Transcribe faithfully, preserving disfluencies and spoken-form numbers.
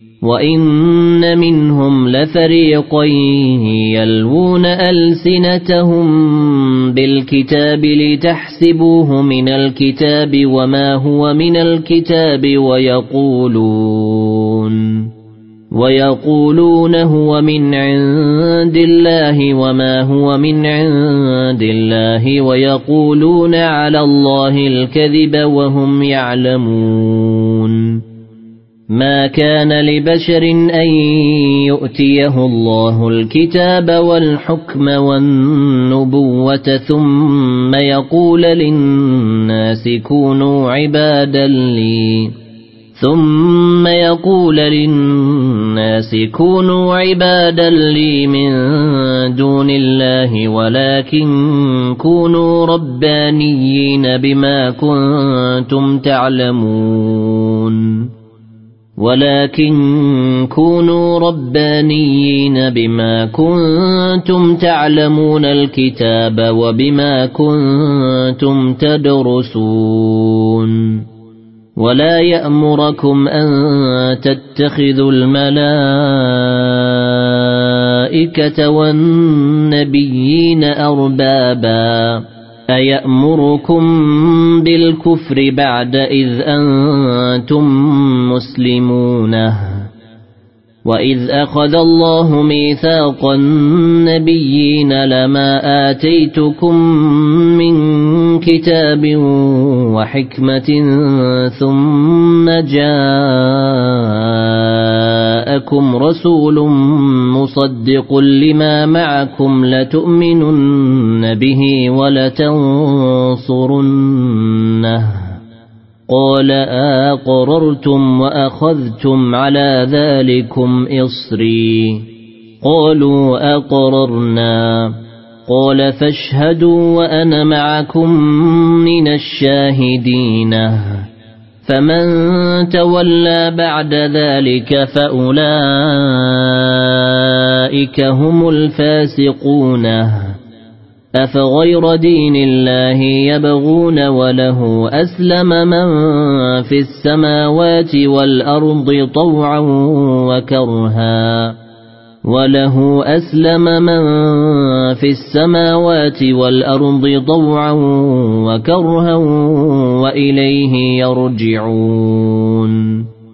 وإن منهم لفريقا يلوون ألسنتهم بالكتاب لتحسبوه من الكتاب وما هو من الكتاب ويقولون ويقولون هو من عند الله وما هو من عند الله ويقولون على الله الكذب وهم يعلمون. ما كان لبشر أن يؤتيه الله الكتاب والحكم والنبوة ثم يقول للناس كونوا عبادا لي ثم يقول للناس كونوا عبادا لي من دون الله ولكن كونوا ربانيين بما كنتم تعلمون ولكن كونوا ربانيين بما كنتم تعلمون الكتاب وبما كنتم تدرسون. ولا يأمركم أن تتخذوا الملائكة والنبيين أربابا أيأمركم بالكفر بعد إذ أنتم مسلمون. وإذ أخذ الله ميثاق النبيين لما آتيتكم من كتاب وحكمة ثم جاءكم رسول مصدق لما معكم لتؤمنن به ولتنصرنه قال أقررتم وأخذتم على ذلكم إصري قالوا أقررنا قال فاشهدوا وأنا معكم من الشاهدين. فمن تولى بعد ذلك فأولئك هم الفاسقون. أفغير دين الله يبغون وله أسلم من في السماوات والأرض طوعا وكرها وله أسلم من في السماوات والأرض طوعا وكرها وإليه يرجعون.